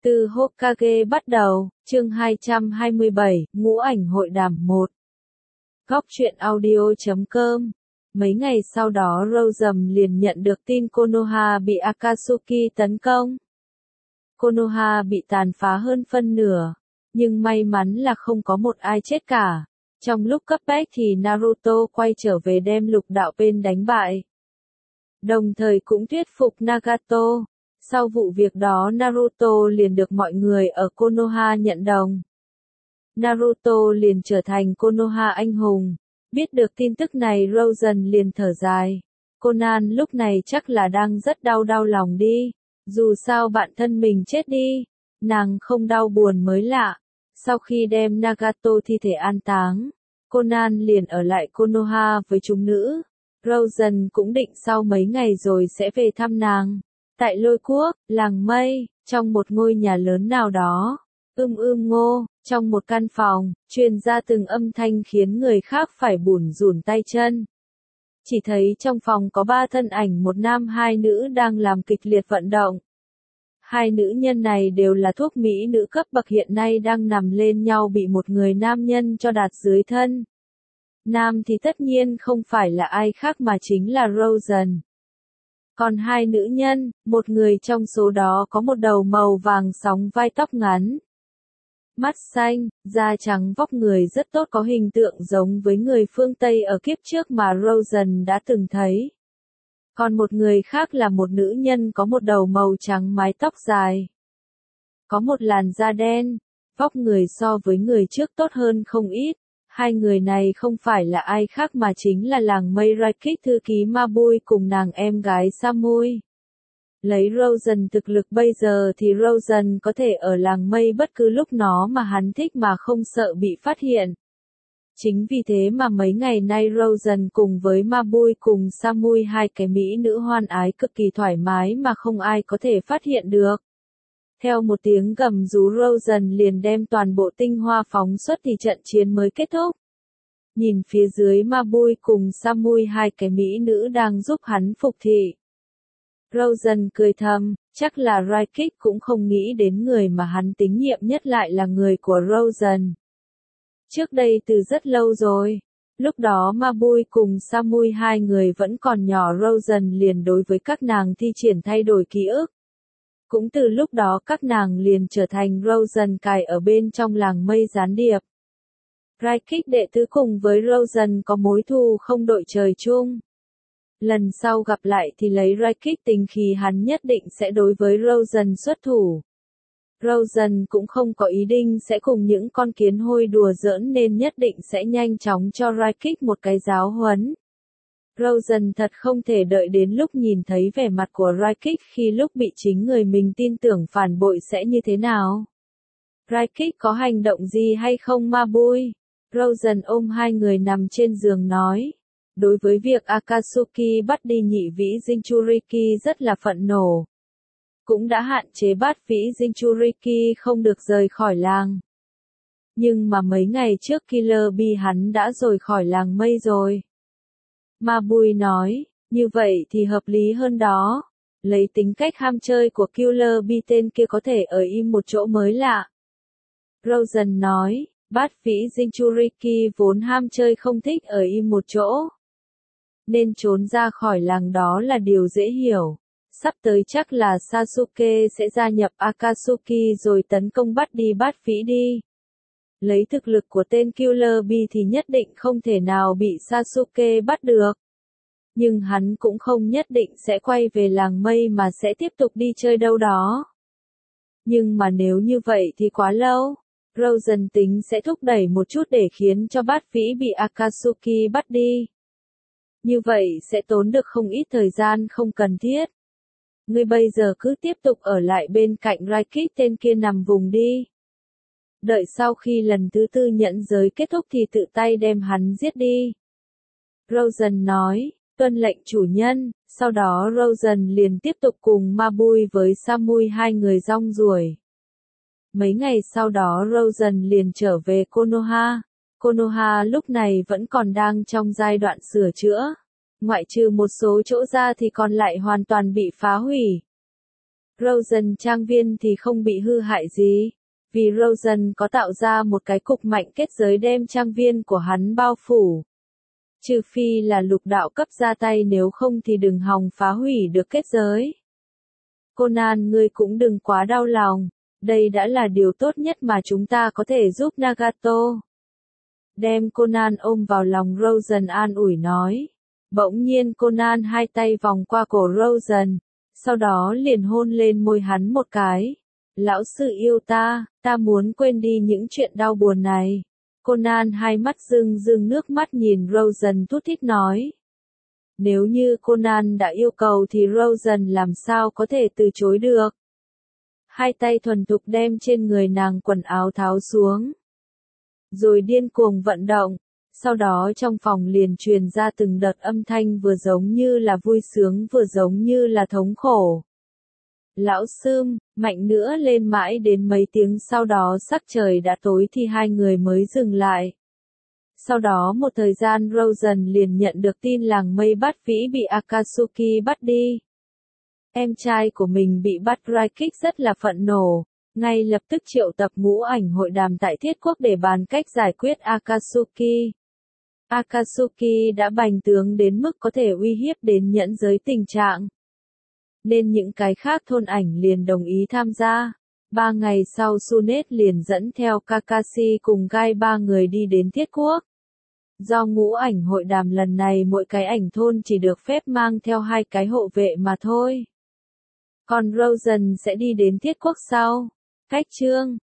Từ Hokage bắt đầu, chương 227, ngũ ảnh hội đàm 1. Góc truyện audio.com. Mấy ngày sau đó Rosem liền nhận được tin Konoha bị Akatsuki tấn công. Konoha bị tàn phá hơn phân nửa, nhưng may mắn là không có một ai chết cả. Trong lúc cấp bách thì Naruto quay trở về đem lục đạo bên đánh bại. Đồng thời cũng thuyết phục Nagato. Sau vụ việc đó Naruto liền được mọi người ở Konoha nhận đồng. Naruto liền trở thành Konoha anh hùng. Biết được tin tức này Rosen liền thở dài. Conan lúc này chắc là đang rất đau lòng đi. Dù sao bạn thân mình chết đi, nàng không đau buồn mới lạ. Sau khi đem Nagato thi thể an táng, Conan liền ở lại Konoha với chúng nữ. Rosen cũng định sau mấy ngày rồi sẽ về thăm nàng. Tại Lôi Quốc, làng mây, trong một ngôi nhà lớn nào đó, ngô, trong một căn phòng, truyền ra từng âm thanh khiến người khác phải bủn rủn tay chân. Chỉ thấy trong phòng có 3 thân ảnh, một nam 2 nữ đang làm kịch liệt vận động. 2 nữ nhân này đều là thuốc mỹ nữ cấp bậc hiện nay đang nằm lên nhau bị một người nam nhân cho đặt dưới thân. Nam thì tất nhiên không phải là ai khác mà chính là Rosen. Còn 2 nữ nhân, một người trong số đó có một đầu màu vàng sóng vai tóc ngắn. Mắt xanh, da trắng vóc người rất tốt có hình tượng giống với người phương Tây ở kiếp trước mà Rosen đã từng thấy. Còn một người khác là một nữ nhân có một đầu màu trắng mái tóc dài. Có một làn da đen, vóc người so với người trước tốt hơn không ít. 2 người này không phải là ai khác mà chính là làng mây Raikik thư ký Mabui cùng nàng em gái Samui. Lấy Rosen thực lực bây giờ thì Rosen có thể ở làng mây bất cứ lúc nó mà hắn thích mà không sợ bị phát hiện. Chính vì thế mà mấy ngày nay Rosen cùng với Mabui cùng Samui 2 cái mỹ nữ hoan ái cực kỳ thoải mái mà không ai có thể phát hiện được. Theo một tiếng gầm rú Rosen liền đem toàn bộ tinh hoa phóng xuất thì trận chiến mới kết thúc. Nhìn phía dưới Mabui cùng Samui 2 cái mỹ nữ đang giúp hắn phục thị. Rosen cười thầm, chắc là Raikik cũng không nghĩ đến người mà hắn tín nhiệm nhất lại là người của Rosen. Trước đây từ rất lâu rồi, lúc đó Mabui cùng Samui 2 người vẫn còn nhỏ Rosen liền đối với các nàng thi triển thay đổi ký ức. Cũng từ lúc đó các nàng liền trở thành Rosen cài ở bên trong làng mây gián điệp. Raikik đệ tứ cùng với Rosen có mối thù không đội trời chung. Lần sau gặp lại thì lấy Raikik tính khí hắn nhất định sẽ đối với Rosen xuất thủ. Rosen cũng không có ý định sẽ cùng những con kiến hôi đùa giỡn nên nhất định sẽ nhanh chóng cho Raikik một cái giáo huấn. Rosen thật không thể đợi đến lúc nhìn thấy vẻ mặt của Raikik khi lúc bị chính người mình tin tưởng phản bội sẽ như thế nào. Raikik có hành động gì hay không Mabui? Rosen ôm 2 người nằm trên giường nói. Đối với việc Akatsuki bắt đi nhị vĩ Jinchuriki rất là phẫn nộ. Cũng đã hạn chế bát vĩ Jinchuriki không được rời khỏi làng. Nhưng mà mấy ngày trước Killer Bee hắn đã rời khỏi làng mây rồi. Mabui nói, như vậy thì hợp lý hơn đó. Lấy tính cách ham chơi của Killer Bee tên kia có thể ở im một chỗ mới lạ. Rosen nói, bát vĩ Jinchuriki vốn ham chơi không thích ở im một chỗ. Nên trốn ra khỏi làng đó là điều dễ hiểu. Sắp tới chắc là Sasuke sẽ gia nhập Akatsuki rồi tấn công bắt đi bát vĩ đi. Lấy thực lực của tên Killer Bee thì nhất định không thể nào bị Sasuke bắt được. Nhưng hắn cũng không nhất định sẽ quay về làng mây mà sẽ tiếp tục đi chơi đâu đó. Nhưng mà nếu như vậy thì quá lâu. Rosen tính sẽ thúc đẩy một chút để khiến cho bát vĩ bị Akatsuki bắt đi. Như vậy sẽ tốn được không ít thời gian không cần thiết. Ngươi bây giờ cứ tiếp tục ở lại bên cạnh Raikik tên kia nằm vùng đi. Đợi sau khi lần thứ 4 nhẫn giới kết thúc thì tự tay đem hắn giết đi. Rosen nói, tuân lệnh chủ nhân, sau đó Rosen liền tiếp tục cùng Mabui với Samui 2 người rong ruổi. Mấy ngày sau đó Rosen liền trở về Konoha. Konoha lúc này vẫn còn đang trong giai đoạn sửa chữa. Ngoại trừ một số chỗ ra thì còn lại hoàn toàn bị phá hủy. Rosen trang viên thì không bị hư hại gì, vì Rosen có tạo ra một cái cục mạnh kết giới đem trang viên của hắn bao phủ. Trừ phi là lục đạo cấp ra tay, nếu không thì đừng hòng phá hủy được kết giới. Conan, ngươi cũng đừng quá đau lòng, đây đã là điều tốt nhất mà chúng ta có thể giúp Nagato. Đem Conan ôm vào lòng, Rosen an ủi nói. Bỗng nhiên Conan hai tay vòng qua cổ Rosen, sau đó liền hôn lên môi hắn một cái. Lão sư yêu ta, ta muốn quên đi những chuyện đau buồn này. Conan hai mắt rưng rưng nước mắt nhìn Rosen thút thít nói. Nếu như Conan đã yêu cầu thì Rosen làm sao có thể từ chối được. Hai tay thuần thục đem trên người nàng quần áo tháo xuống, rồi điên cuồng vận động. Sau đó trong phòng liền truyền ra từng đợt âm thanh vừa giống như là vui sướng vừa giống như là thống khổ. Lão sư, mạnh nữa lên mãi đến mấy tiếng sau đó sắc trời đã tối thì hai người mới dừng lại. Sau đó một thời gian Rosen liền nhận được tin làng mây bát vĩ bị Akatsuki bắt đi. Em trai của mình bị bắt, Raikik rất là phẫn nộ, ngay lập tức triệu tập ngũ ảnh hội đàm tại Thiết Quốc để bàn cách giải quyết Akatsuki. Akatsuki đã bành tướng đến mức có thể uy hiếp đến nhẫn giới tình trạng, nên những cái khác thôn ảnh liền đồng ý tham gia. 3 ngày sau Sunet liền dẫn theo Kakashi cùng Gai 3 người đi đến Thiết Quốc. Do ngũ ảnh hội đàm lần này mỗi cái ảnh thôn chỉ được phép mang theo 2 cái hộ vệ mà thôi. Còn Rosen sẽ đi đến Thiết Quốc sau. Cách chương